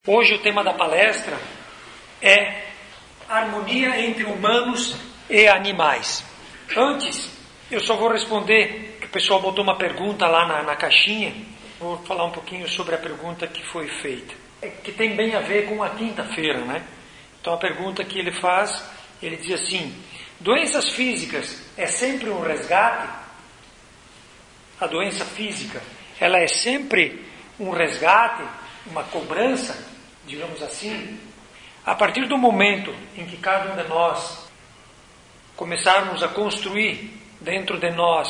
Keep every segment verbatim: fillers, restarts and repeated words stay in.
Hoje o tema da palestra é harmonia entre humanos e animais. Antes, eu só vou responder, que o pessoal botou uma pergunta lá na, na caixinha. Vou falar um pouquinho sobre a pergunta que foi feita, que tem bem a ver com a quinta-feira, né? Então a pergunta que ele faz, ele diz assim: doenças físicas é sempre um resgate? A doença física, ela é sempre um resgate, uma cobrança, digamos assim? A partir do momento em que cada um de nós começarmos a construir dentro de nós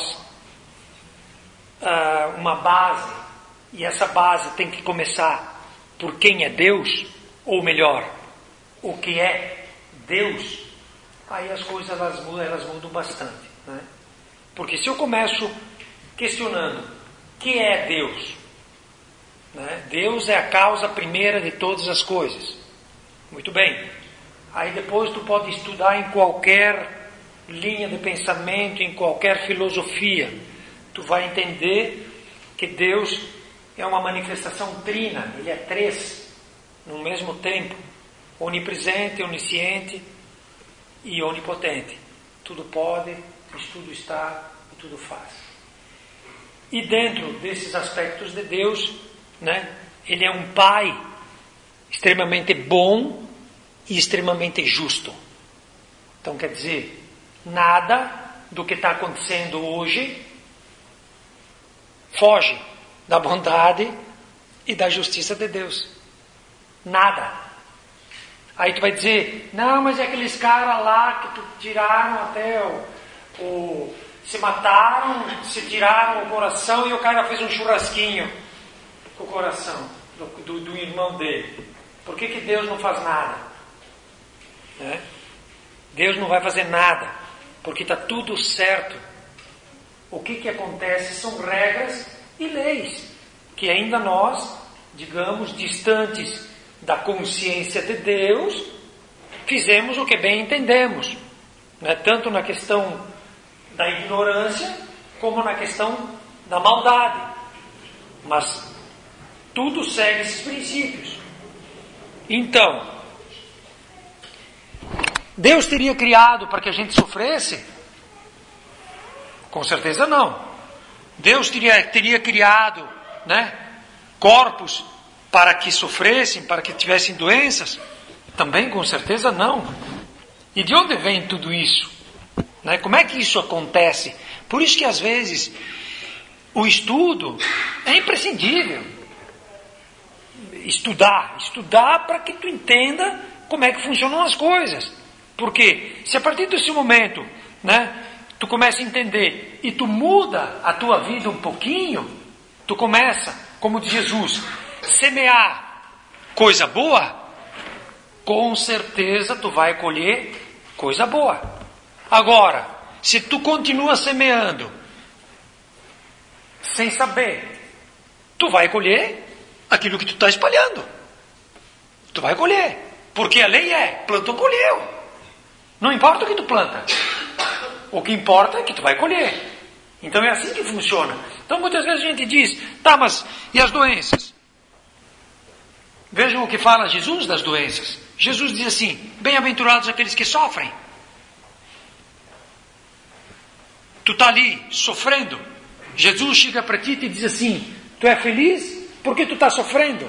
uh, uma base, e essa base tem que começar por quem é Deus, ou melhor, o que é Deus, aí as coisas elas mudam, elas mudam bastante, né? Porque se eu começo questionando o que é Deus, né? Deus é a causa primeira de todas as coisas. Muito bem. Aí depois tu pode estudar em qualquer linha de pensamento, em qualquer filosofia. Tu vai entender que Deus é uma manifestação trina. Ele é três no mesmo tempo. Onipresente, onisciente e onipotente. Tudo pode, tudo está e tudo faz. E dentro desses aspectos de Deus, né, ele é um pai extremamente bom e extremamente justo. Então quer dizer, nada do que está acontecendo hoje foge da bondade e da justiça de Deus. Nada. Aí tu vai dizer, não, mas é aqueles caras lá que tu tiraram até o, o se mataram, se tiraram o coração e o cara fez um churrasquinho com o coração do, do, do irmão dele. Por que que Deus não faz nada? Né? Deus não vai fazer nada, porque está tudo certo. O que que acontece são regras e leis, que ainda nós, digamos, distantes da consciência de Deus, fizemos o que bem entendemos, né? Tanto na questão da ignorância, como na questão da maldade. Mas tudo segue esses princípios. Então, Deus teria criado para que a gente sofresse? Com certeza não. Deus teria, teria criado, né, corpos para que sofressem, para que tivessem doenças? Também com certeza não. E de onde vem tudo isso? Né? Como é que isso acontece? Por isso que às vezes o estudo é imprescindível. Estudar, estudar para que tu entenda como é que funcionam as coisas. Porque se a partir desse momento, né, tu começa a entender e tu muda a tua vida um pouquinho, tu começa, como diz Jesus, semear coisa boa, com certeza tu vai colher coisa boa. Agora, se tu continua semeando sem saber, tu vai colher aquilo que tu está espalhando. Tu vai colher. Porque a lei é, plantou, colheu. Não importa o que tu planta. O que importa é que tu vai colher. Então é assim que funciona. Então muitas vezes a gente diz, tá, mas e as doenças? Vejam o que fala Jesus das doenças. Jesus diz assim, bem-aventurados aqueles que sofrem. Tu está ali sofrendo. Jesus chega para ti e te diz assim, tu é feliz? Por que tu está sofrendo?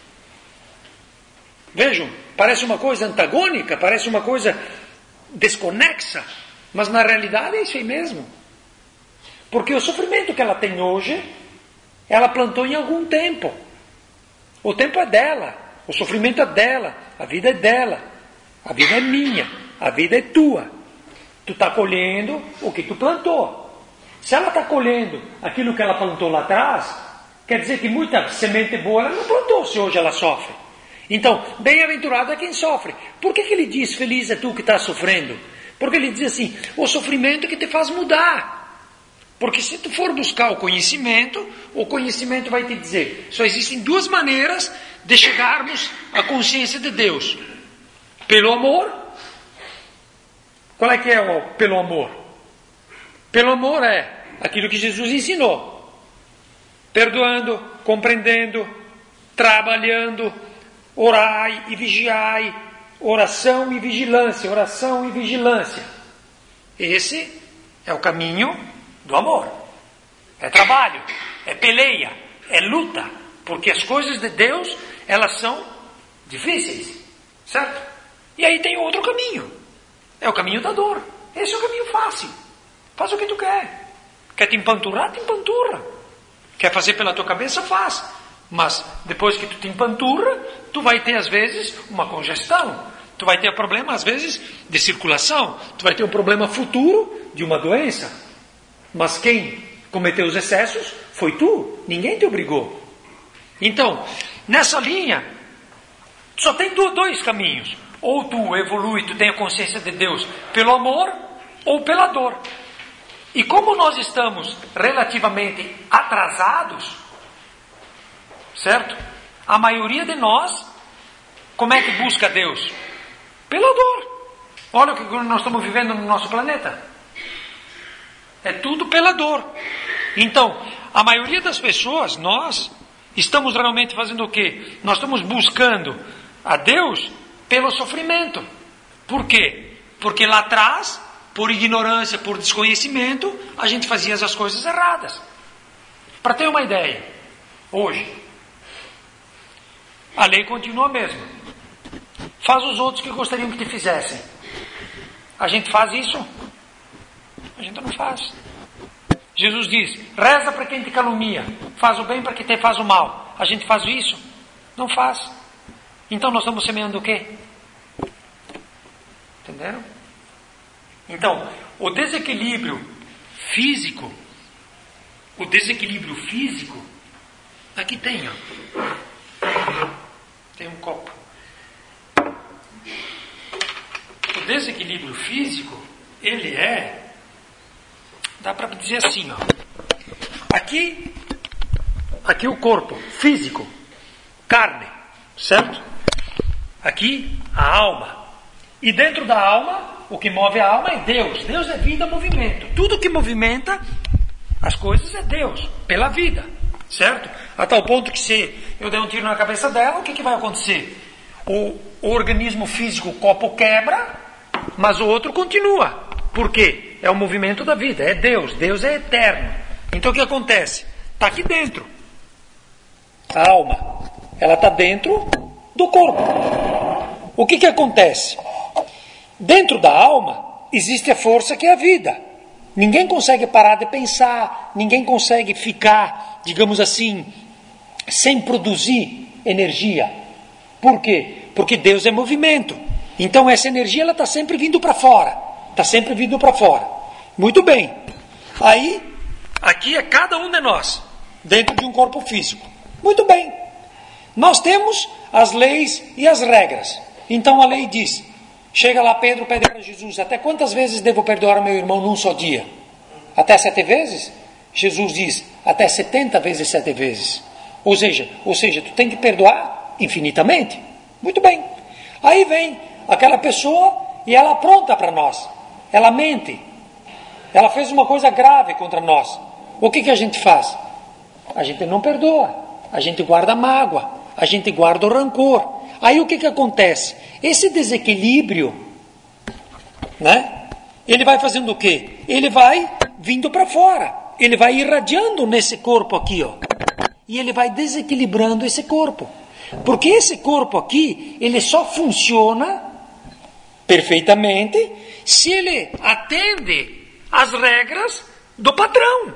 Vejam, parece uma coisa antagônica, parece uma coisa desconexa, mas na realidade é isso aí mesmo. Porque o sofrimento que ela tem hoje, ela plantou em algum tempo. O tempo é dela, o sofrimento é dela, a vida é dela, a vida é minha, a vida é tua. Tu está colhendo o que tu plantou. Se ela está colhendo aquilo que ela plantou lá atrás, quer dizer que muita semente boa ela não plantou se hoje ela sofre. Então, bem-aventurado é quem sofre. Por que que ele diz, feliz é tu que está sofrendo? Porque ele diz assim, o sofrimento que te faz mudar. Porque se tu for buscar o conhecimento, o conhecimento vai te dizer, só existem duas maneiras de chegarmos à consciência de Deus. Pelo amor. Qual é que é o pelo amor? Pelo amor é aquilo que Jesus ensinou. Perdoando, compreendendo, trabalhando, orai e vigiai, oração e vigilância, oração e vigilância. Esse é o caminho do amor. É trabalho, é peleia, é luta, porque as coisas de Deus, elas são difíceis, certo? E aí tem outro caminho, é o caminho da dor. Esse é o caminho fácil. Faz o que tu quer. Quer te empanturrar? Te empanturra. Quer fazer pela tua cabeça? Faz. Mas depois que tu te empanturra, tu vai ter às vezes uma congestão. Tu vai ter problema às vezes de circulação. Tu vai ter um problema futuro de uma doença. Mas quem cometeu os excessos foi tu. Ninguém te obrigou. Então, nessa linha, só tem dois caminhos. Ou tu evolui, tu tem a consciência de Deus pelo amor ou pela dor. E como nós estamos relativamente atrasados, certo? A maioria de nós, como é que busca Deus? Pela dor. Olha o que nós estamos vivendo no nosso planeta. É tudo pela dor. Então, a maioria das pessoas, nós, estamos realmente fazendo o quê? Nós estamos buscando a Deus pelo sofrimento. Por quê? Porque lá atrás, por ignorância, por desconhecimento, a gente fazia as coisas erradas. Para ter uma ideia, hoje, a lei continua a mesma. Faz os outros que gostariam que te fizessem. A gente faz isso? A gente não faz. Jesus diz, reza para quem te calumnia, faz o bem para quem te faz o mal. A gente faz isso? Não faz. Então nós estamos semeando o quê? Entenderam? Então, o desequilíbrio físico, o desequilíbrio físico, aqui tem, ó. Tem um copo. O desequilíbrio físico, ele é, dá para dizer assim, ó. Aqui, aqui o corpo físico, carne, certo? Aqui a alma. E dentro da alma, o que move a alma é Deus. Deus é vida, movimento. Tudo que movimenta as coisas é Deus, pela vida, certo? A tal ponto que se eu der um tiro na cabeça dela, o que, que vai acontecer? O, o organismo físico, o copo quebra, mas o outro continua. Por quê? É o movimento da vida, é Deus. Deus é eterno. Então o que acontece? Está aqui dentro. A alma, ela está dentro do corpo. O que, que acontece? Dentro da alma existe a força que é a vida. Ninguém consegue parar de pensar, ninguém consegue ficar, digamos assim, sem produzir energia. Por quê? Porque Deus é movimento. Então essa energia ela está sempre vindo para fora. Está sempre vindo para fora. Muito bem. Aí, aqui é cada um de nós, dentro de um corpo físico. Muito bem. Nós temos as leis e as regras. Então a lei diz, chega lá Pedro, pede para Jesus, até quantas vezes devo perdoar meu irmão num só dia? Até sete vezes? Jesus diz, até setenta vezes sete vezes. Ou seja, ou seja, tu tem que perdoar infinitamente. Muito bem. Aí vem aquela pessoa e ela apronta para nós. Ela mente. Ela fez uma coisa grave contra nós. O que, que a gente faz? A gente não perdoa. A gente guarda a mágoa. A gente guarda o rancor. Aí o que, que acontece? Esse desequilíbrio, né? Ele vai fazendo o quê? Ele vai vindo para fora. Ele vai irradiando nesse corpo aqui, ó. E ele vai desequilibrando esse corpo. Porque esse corpo aqui, ele só funciona perfeitamente se ele atende às regras do patrão.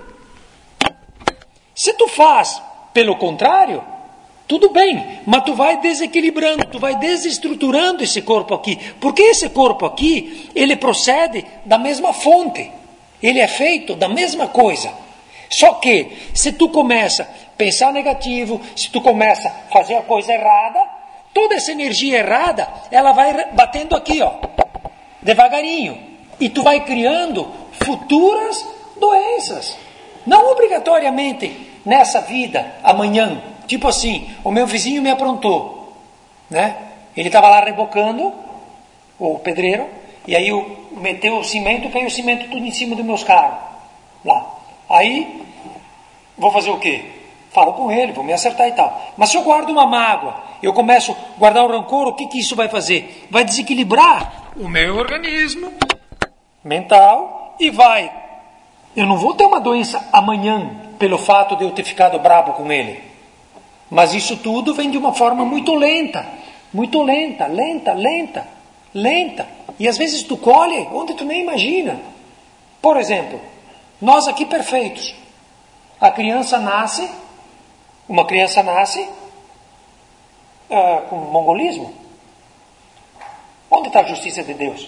Se tu faz pelo contrário, tudo bem, mas tu vai desequilibrando, tu vai desestruturando esse corpo aqui. Porque esse corpo aqui, ele procede da mesma fonte. Ele é feito da mesma coisa. Só que, se tu começa a pensar negativo, se tu começa a fazer a coisa errada, toda essa energia errada, ela vai batendo aqui, ó, devagarinho. E tu vai criando futuras doenças. Não obrigatoriamente nessa vida, amanhã. Tipo assim, o meu vizinho me aprontou, né? Ele estava lá rebocando, o pedreiro, e aí eu, meteu o cimento, caiu o cimento tudo em cima dos meus carros, lá. Aí, vou fazer o quê? Falo com ele, vou me acertar e tal. Mas se eu guardo uma mágoa, eu começo a guardar o rancor, o que, que isso vai fazer? Vai desequilibrar o meu organismo mental e vai. Eu não vou ter uma doença amanhã pelo fato de eu ter ficado bravo com ele. Mas isso tudo vem de uma forma muito lenta, muito lenta, lenta, lenta, lenta. E às vezes tu colhe onde tu nem imagina. Por exemplo, nós aqui perfeitos. A criança nasce, uma criança nasce uh, com mongolismo. Onde está a justiça de Deus?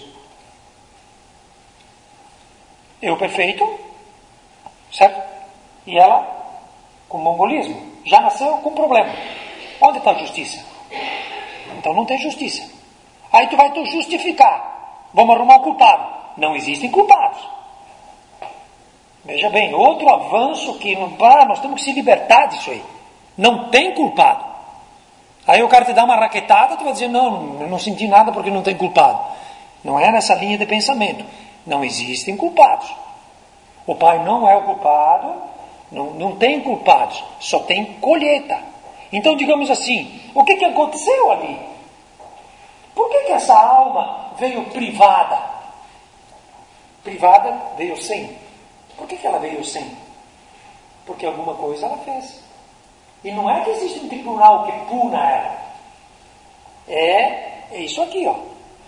Eu perfeito, certo? E ela com mongolismo. Já nasceu com problema. Onde está a justiça? Então não tem justiça. Aí tu vai tu justificar. Vamos arrumar um culpado. Não existem culpados. Veja bem, outro avanço que ah, nós temos que se libertar disso aí. Não tem culpado. Aí o cara te dá uma raquetada, tu vai dizer, não, eu não senti nada porque não tem culpado. Não é nessa linha de pensamento. Não existem culpados. O pai não é o culpado, não, não tem culpados, só tem colheita. Então, digamos assim, o que, que aconteceu ali? Por que, que essa alma veio privada? Privada veio sem. Por que, que ela veio sem? Porque alguma coisa ela fez. E não é que existe um tribunal que puna ela. É, é isso aqui, ó.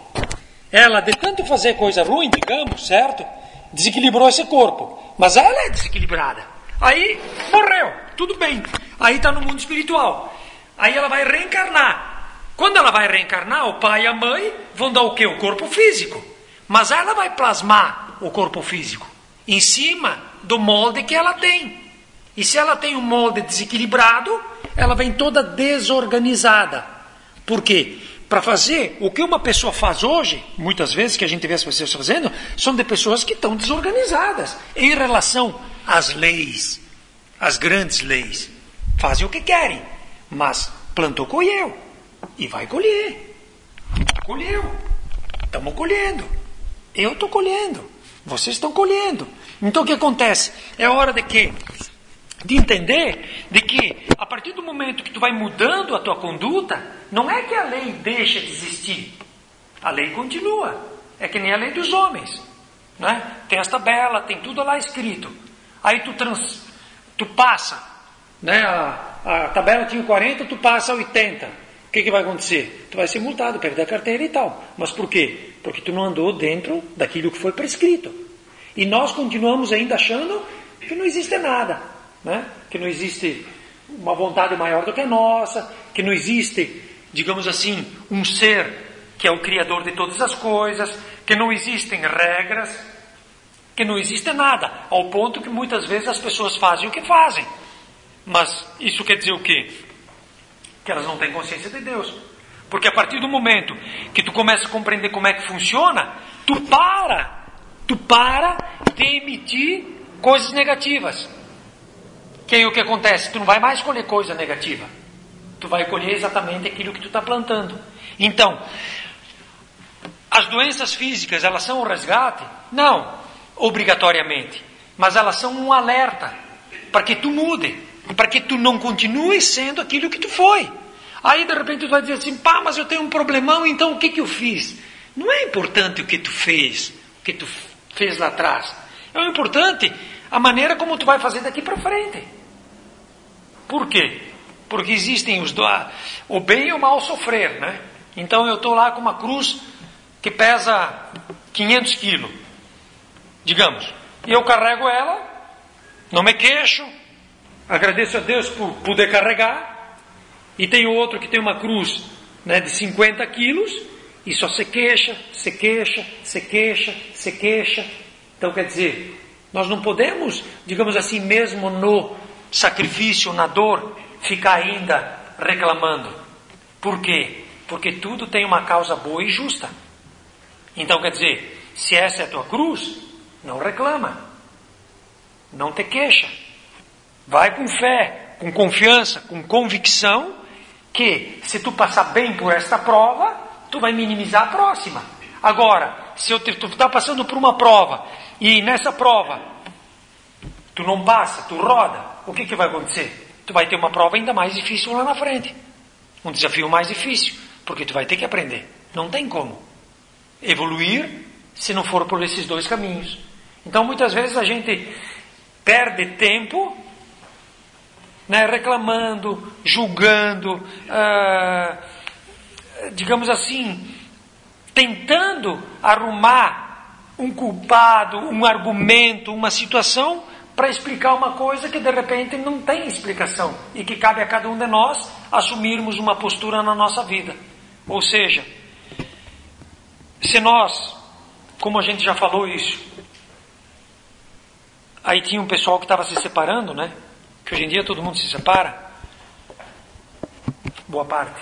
Ela, de tanto fazer coisa ruim, digamos, certo? Desequilibrou esse corpo. Mas ela é desequilibrada. Aí, morreu. Tudo bem. Aí está no mundo espiritual. Aí ela vai reencarnar. Quando ela vai reencarnar, o pai e a mãe vão dar o quê? O corpo físico. Mas ela vai plasmar o corpo físico em cima do molde que ela tem. E se ela tem um molde desequilibrado, ela vem toda desorganizada. Por quê? Para fazer o que uma pessoa faz hoje, muitas vezes que a gente vê as pessoas fazendo, são de pessoas que estão desorganizadas em relação às leis, às grandes leis. Fazem o que querem, mas plantou, colheu. E vai colher. Colheu. Estamos colhendo. Eu estou colhendo. Vocês estão colhendo. Então o que acontece? É hora de quê? De entender de que a partir do momento que tu vai mudando a tua conduta, não é que a lei deixa de existir. A lei continua. É que nem a lei dos homens. Né? Tem as tabelas, tem tudo lá escrito. Aí tu, trans, tu passa. Né? A, a tabela tinha quarenta, tu passa a oitenta. O que, que vai acontecer? Tu vai ser multado, perder a carteira e tal. Mas por quê? Porque tu não andou dentro daquilo que foi prescrito. E nós continuamos ainda achando que não existe nada. Né? Que não existe uma vontade maior do que a nossa. Que não existe, digamos assim, um ser que é o criador de todas as coisas. Que não existem regras. Que não existe nada. Ao ponto que muitas vezes as pessoas fazem o que fazem. Mas isso quer dizer o quê? Que elas não têm consciência de Deus. Porque a partir do momento que tu começa a compreender como é que funciona, tu para, tu para de emitir coisas negativas. Que aí o que acontece? Tu não vai mais colher coisa negativa. Tu vai colher exatamente aquilo que tu está plantando. Então, as doenças físicas, elas são um resgate? Não, obrigatoriamente. Mas elas são um alerta para que tu mude. Para que tu não continue sendo aquilo que tu foi. Aí de repente tu vai dizer assim, pá, mas eu tenho um problemão, então o que que eu fiz? Não é importante o que tu fez, o que tu fez lá atrás. É importante a maneira como tu vai fazer daqui para frente. Por quê? Porque existem os do... o bem e o mal sofrer, né? Então eu estou lá com uma cruz que pesa quinhentos quilos, digamos. E eu carrego ela, não me queixo, agradeço a Deus por poder carregar. E tem outro que tem uma cruz, né, de cinquenta quilos e só se queixa, se queixa, se queixa, se queixa. Então quer dizer, nós não podemos, digamos assim, mesmo no sacrifício, na dor, ficar ainda reclamando. Por quê? Porque tudo tem uma causa boa e justa. Então quer dizer, se essa é a tua cruz, não reclama, não te queixa. Vai com fé, com confiança, com convicção, que se tu passar bem por esta prova, tu vai minimizar a próxima. Agora, se eu te, tu está passando por uma prova, e nessa prova, tu não passa, tu roda, o que, que vai acontecer? Tu vai ter uma prova ainda mais difícil lá na frente. Um desafio mais difícil, porque tu vai ter que aprender. Não tem como evoluir se não for por esses dois caminhos. Então muitas vezes a gente perde tempo, né, reclamando, julgando, ah, digamos assim, tentando arrumar um culpado, um argumento, uma situação para explicar uma coisa que de repente não tem explicação e que cabe a cada um de nós assumirmos uma postura na nossa vida. Ou seja, se nós, como a gente já falou isso, aí tinha um pessoal que estava se separando, né? Que hoje em dia todo mundo se separa, boa parte.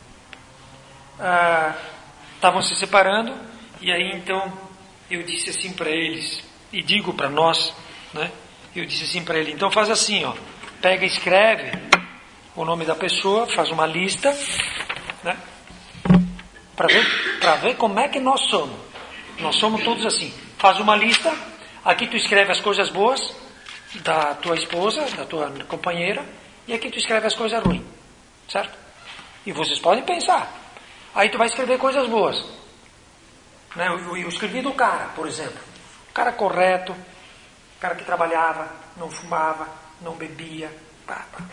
Estavam ah, se separando, e aí então eu disse assim para eles, e digo para nós, né? Eu disse assim para ele, então faz assim, ó, pega e escreve o nome da pessoa, faz uma lista, né? Para ver, para ver como é que nós somos. Nós somos todos assim. Faz uma lista, aqui tu escreve as coisas boas da tua esposa, da tua companheira, e aqui tu escreve as coisas ruins, certo? E vocês podem pensar. Aí tu vai escrever coisas boas, né? Eu, eu escrevi do cara, por exemplo, cara correto, cara que trabalhava, não fumava, não bebia, pá, pá.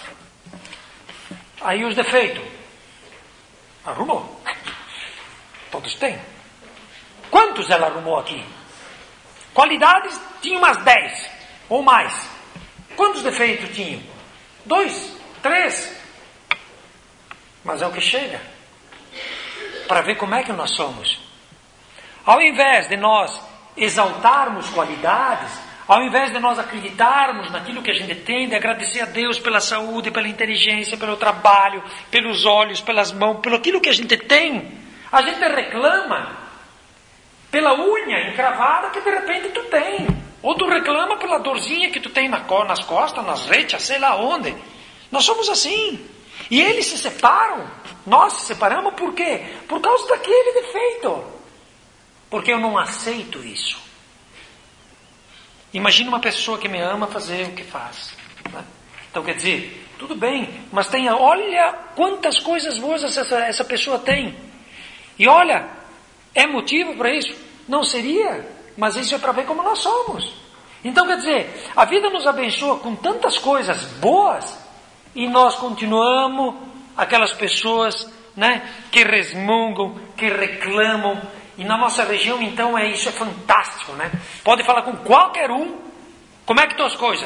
Aí os defeitos, arrumou, todos têm. Quantos ela arrumou aqui? Qualidades, tinha umas dez ou mais. Quantos defeitos tinham? Dois, três. Mas é o que chega para ver como é que nós somos. Ao invés de nós exaltarmos qualidades, ao invés de nós acreditarmos naquilo que a gente tem, de agradecer a Deus pela saúde, pela inteligência, pelo trabalho, pelos olhos, pelas mãos, pelo aquilo que a gente tem, a gente reclama pela unha encravada que de repente tu tem. Ou tu reclama pela dorzinha que tu tem nas costas, nas retas, sei lá onde. Nós somos assim. E eles se separam. Nós se separamos por quê? Por causa daquele defeito. Porque eu não aceito isso. Imagina uma pessoa que me ama fazer o que faz. Né? Então quer dizer, tudo bem, mas tenha, olha quantas coisas boas essa, essa pessoa tem. E olha, é motivo para isso? Não seria, mas isso é para ver como nós somos. Então quer dizer, a vida nos abençoa com tantas coisas boas e nós continuamos aquelas pessoas, né, que resmungam, que reclamam. E na nossa região então é isso, é fantástico, né? Pode falar com qualquer um, como é que estão as coisas?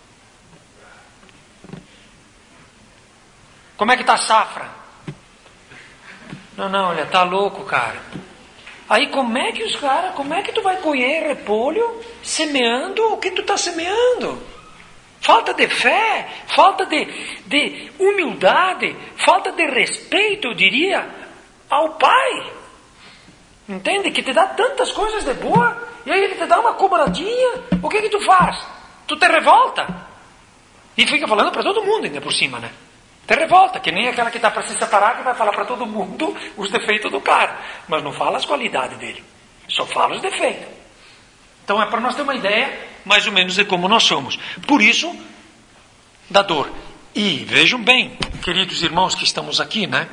Como é que está a safra? Não, não, olha, tá louco, cara. Aí como é que os caras, como é que tu vai colher repolho semeando o que tu está semeando? Falta de fé, falta de, de humildade, falta de respeito, eu diria, ao Pai. Entende? Que te dá tantas coisas de boa, e aí ele te dá uma cobradinha, o que que tu faz? Tu te revolta. E fica falando para todo mundo ainda por cima, né? Te revolta, que nem aquela que está para se separar, que vai falar para todo mundo os defeitos do cara. Mas não fala as qualidades dele, só fala os defeitos. Então é para nós ter uma ideia, mais ou menos, de como nós somos. Por isso, da dor. E vejam bem, queridos irmãos que estamos aqui, né?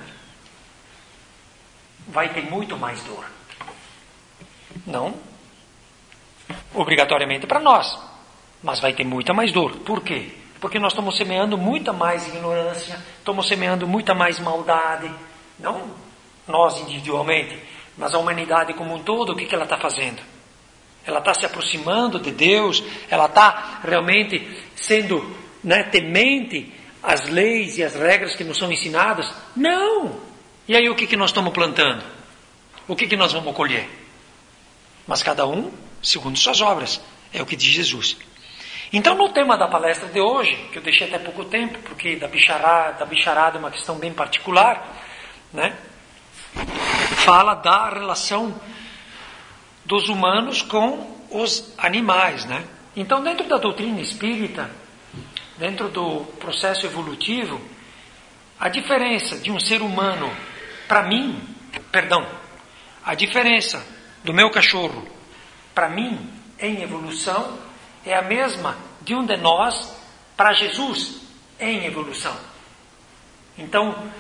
Vai ter muito mais dor. Não obrigatoriamente para nós, mas vai ter muita mais dor. Por quê? Porque nós estamos semeando muita mais ignorância, estamos semeando muita mais maldade, não nós individualmente, mas a humanidade como um todo. O que, que ela está fazendo? Ela está se aproximando de Deus, ela está realmente sendo, né, temente às leis e às regras que nos são ensinadas? Não! E aí o que, que nós estamos plantando? O que, que nós vamos colher? Mas cada um segundo suas obras, é o que diz Jesus. Então no tema da palestra de hoje, que eu deixei até pouco tempo, porque da bicharada, da bicharada é uma questão bem particular, né? Fala da relação dos humanos com os animais, né? Então dentro da doutrina espírita, dentro do processo evolutivo, a diferença de um ser humano para mim, perdão, a diferença do meu cachorro para mim em evolução é a mesma de um de nós para Jesus em evolução. Então,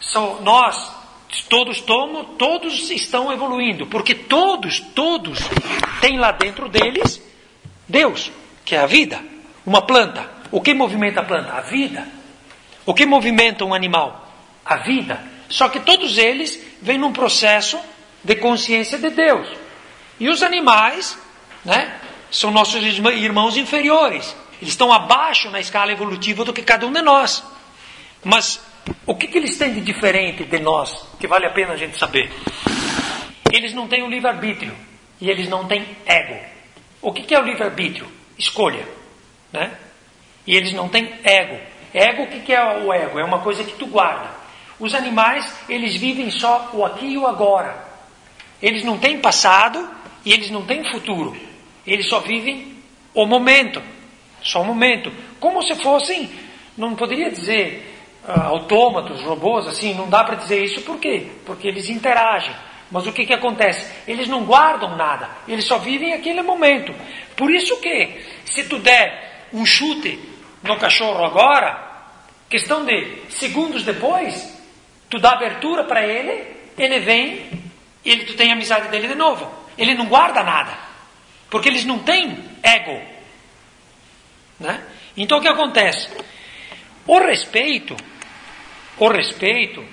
são nós, todos tomam, todos estão evoluindo, porque todos, todos têm lá dentro deles Deus, que é a vida. Uma planta, o que movimenta a planta? A vida. O que movimenta um animal? A vida. Só que todos eles vêm num processo de consciência de Deus. E os animais, né, são nossos irmãos inferiores. Eles estão abaixo na escala evolutiva do que cada um de nós. Mas o que, que eles têm de diferente de nós, que vale a pena a gente saber? Eles não têm o livre-arbítrio e eles não têm ego. O que, que é o livre-arbítrio? Escolha, né? E eles não têm ego. Ego, o que, que é o ego? É uma coisa que tu guarda. Os animais, eles vivem só o aqui e o agora. Eles não têm passado e eles não têm futuro. Eles só vivem o momento. Só o momento. Como se fossem, não poderia dizer uh, autômatos, robôs, assim, não dá para dizer isso. Por quê? Porque eles interagem. Mas o que, que acontece? Eles não guardam nada. Eles só vivem aquele momento. Por isso que, se tu der um chute no cachorro agora, questão de segundos depois, tu dá abertura para ele, ele vem, ele, tu tem a amizade dele de novo. Ele não guarda nada. Porque eles não têm ego. Né? Então o que acontece? O respeito, o respeito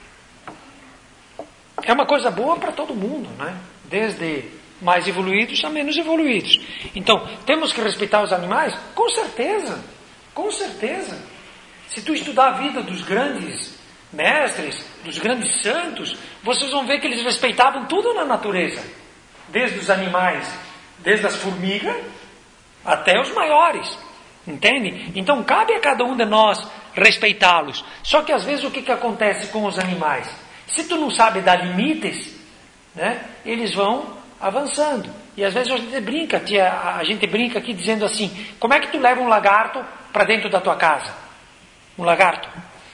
é uma coisa boa para todo mundo, né? Desde mais evoluídos a menos evoluídos. Então, temos que respeitar os animais? Com certeza, com certeza. Se tu estudar a vida dos grandes mestres, dos grandes santos, vocês vão ver que eles respeitavam tudo na natureza. Desde os animais, desde as formigas, até os maiores. Entende? Então, cabe a cada um de nós respeitá-los. Só que às vezes o que, que acontece com os animais? Se tu não sabe dar limites, né, eles vão avançando. E às vezes a gente brinca, tia, a gente brinca aqui dizendo assim, como é que tu leva um lagarto para dentro da tua casa? Um lagarto.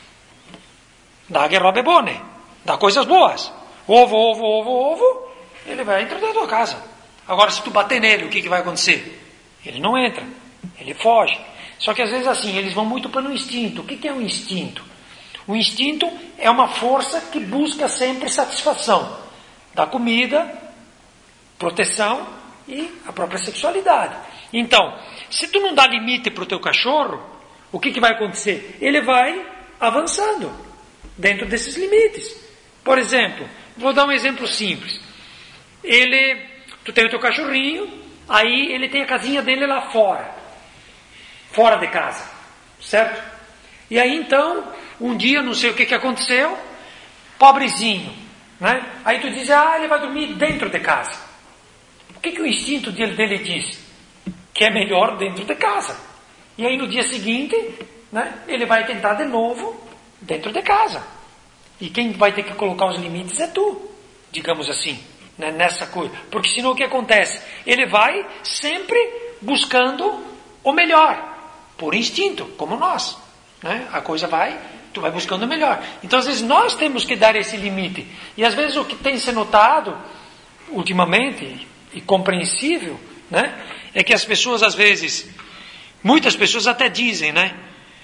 Dá que robe bone, dá coisas boas. Ovo, ovo, ovo, ovo, ele vai entrar da tua casa. Agora se tu bater nele, o que, que vai acontecer? Ele não entra, ele foge. Só que às vezes assim, eles vão muito para o instinto. O que, que é um instinto? O instinto é uma força que busca sempre satisfação da comida, proteção e a própria sexualidade. Então, se tu não dá limite para o teu cachorro, o que, que vai acontecer? Ele vai avançando dentro desses limites. Por exemplo, vou dar um exemplo simples. Ele, tu tem o teu cachorrinho, aí ele tem a casinha dele lá fora, fora de casa, certo? E aí então, um dia, não sei o que, que aconteceu, pobrezinho, né? Aí tu diz, ah, ele vai dormir dentro de casa. O que, que o instinto dele, dele diz? Que é melhor dentro de casa. E aí no dia seguinte, né, ele vai tentar de novo dentro de casa. E quem vai ter que colocar os limites é tu, digamos assim, né, nessa coisa. Porque senão o que acontece? Ele vai sempre buscando o melhor, por instinto, como nós. Né? A coisa vai, tu vai buscando o melhor. Então às vezes nós temos que dar esse limite. E às vezes o que tem se notado ultimamente, e compreensível, né, é que as pessoas às vezes, muitas pessoas até dizem, né,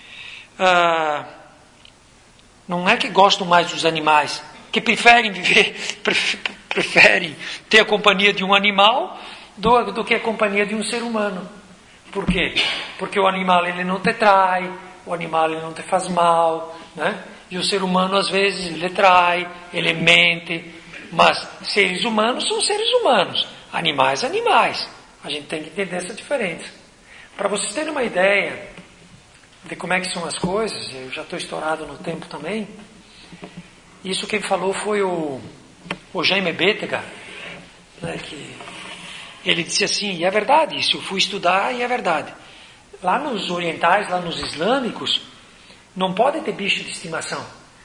ah, não é que gostam mais dos animais, que preferem viver, preferem ter a companhia de um animal do, do que a companhia de um ser humano. Por quê? Porque o animal ele não te trai, o animal ele não te faz mal, né? E o ser humano às vezes ele trai, ele mente, mas seres humanos são seres humanos, animais animais. A gente tem que entender essa diferença. Para vocês terem uma ideia de como é que são as coisas, eu já estou estourado no tempo também, isso quem falou foi o, o Jaime Bétega, né, que ele disse assim, e é verdade, isso eu fui estudar e é verdade. Lá nos orientais, lá nos islâmicos, não pode ter bicho de estimação.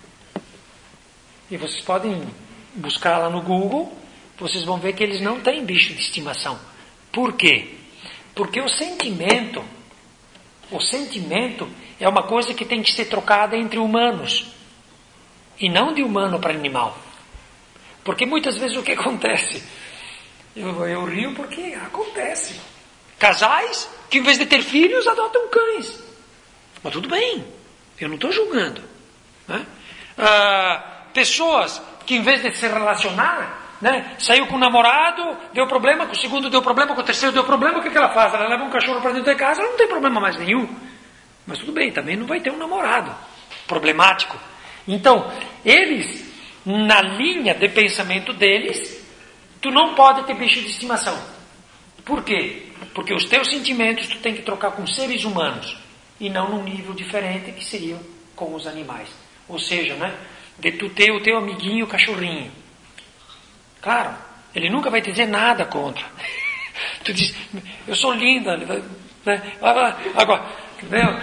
E vocês podem buscar lá no Google, vocês vão ver que eles não têm bicho de estimação. Por quê? Porque o sentimento, o sentimento é uma coisa que tem que ser trocada entre humanos, e não de humano para animal. Porque muitas vezes o que acontece? Eu, eu rio porque acontece. Casais que, em vez de ter filhos, adotam cães. Mas tudo bem, eu não estou julgando. Né? Ah, pessoas que, em vez de se relacionar, né, saiu com o namorado, deu problema, com o segundo deu problema, com o terceiro deu problema, o que, que ela faz? Ela leva um cachorro para dentro de casa, ela não tem problema mais nenhum. Mas tudo bem, também não vai ter um namorado problemático. Então, eles, na linha de pensamento deles, tu não pode ter bicho de estimação. Por quê? Porque os teus sentimentos tu tem que trocar com seres humanos e não num nível diferente que seriam com os animais. Ou seja, né, de tu ter o teu amiguinho cachorrinho. Claro, ele nunca vai dizer nada contra. Tu diz, eu sou linda, né? Agora, entendeu?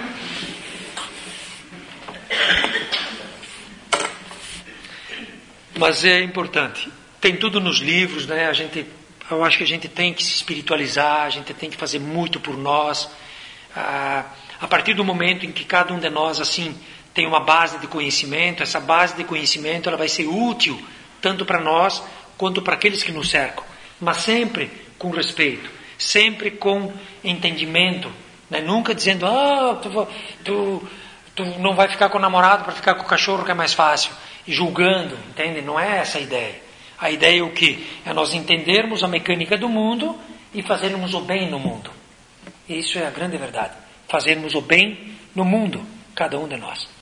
Mas é importante. Tem tudo nos livros, né? A gente, eu acho que a gente tem que se espiritualizar, a gente tem que fazer muito por nós. Ah, a partir do momento em que cada um de nós assim tem uma base de conhecimento, essa base de conhecimento ela vai ser útil tanto para nós quanto para aqueles que nos cercam, mas sempre com respeito, sempre com entendimento, né? Nunca dizendo, ah, tu, tu, tu não vai ficar com o namorado para ficar com o cachorro que é mais fácil, e julgando, entende? Não é essa a ideia. A ideia é o quê? É nós entendermos a mecânica do mundo e fazermos o bem no mundo. Isso é a grande verdade. Fazermos o bem no mundo, cada um de nós.